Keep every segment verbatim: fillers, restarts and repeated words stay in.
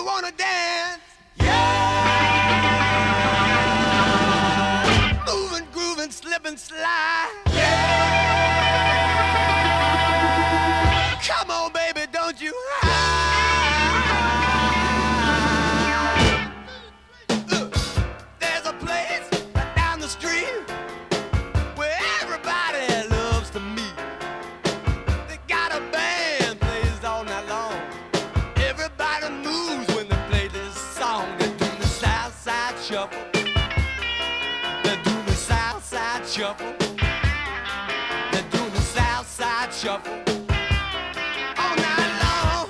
you wanna dance? Yeah. Moving, grooving, slipping, slide. Yeah. Come on, baby, don't you hide. Uh, there's a place right down the street where everybody loves to meet. They got a band plays all night long. Everybody moves when they play this song. They do the South Side Shuffle. They do the South Side Shuffle. They do the South Side Shuffle. All night long.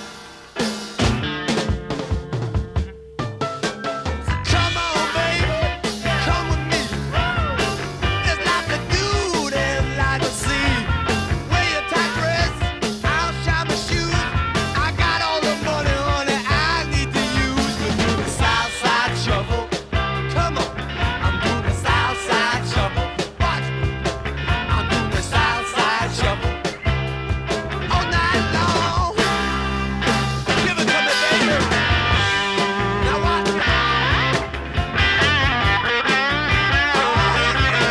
Come on, baby, come with me. There's lots to do, there's lots to see. Wear your tight dress, I'll shine my shoes. I got all the money, honey, I need to use. We do the South Side Shuffle. Come on, I'm doing the South Side Shuffle. Watch me, I'm doing the South Side Shuffle. All night long. Give it to me, baby. Now watch me. Oh, yeah,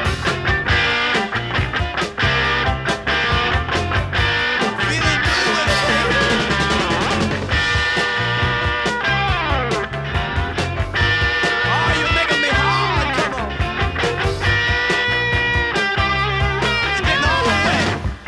good. Feeling good with it, baby. Oh, you're making me hard. Come on. It's getting all wet.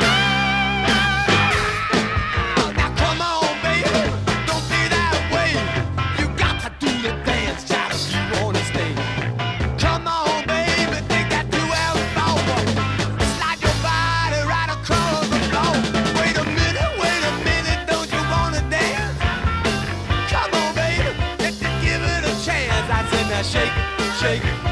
Now come on, baby. Don't be that way. You got to do the dance, child, if you wanna stay. Come on, baby. Take that two-hour over. Slide your body right across the floor. Wait a minute, wait a minute. Don't you wanna dance? Come on, baby. Let's just give it a chance. I said, now shake it, shake it.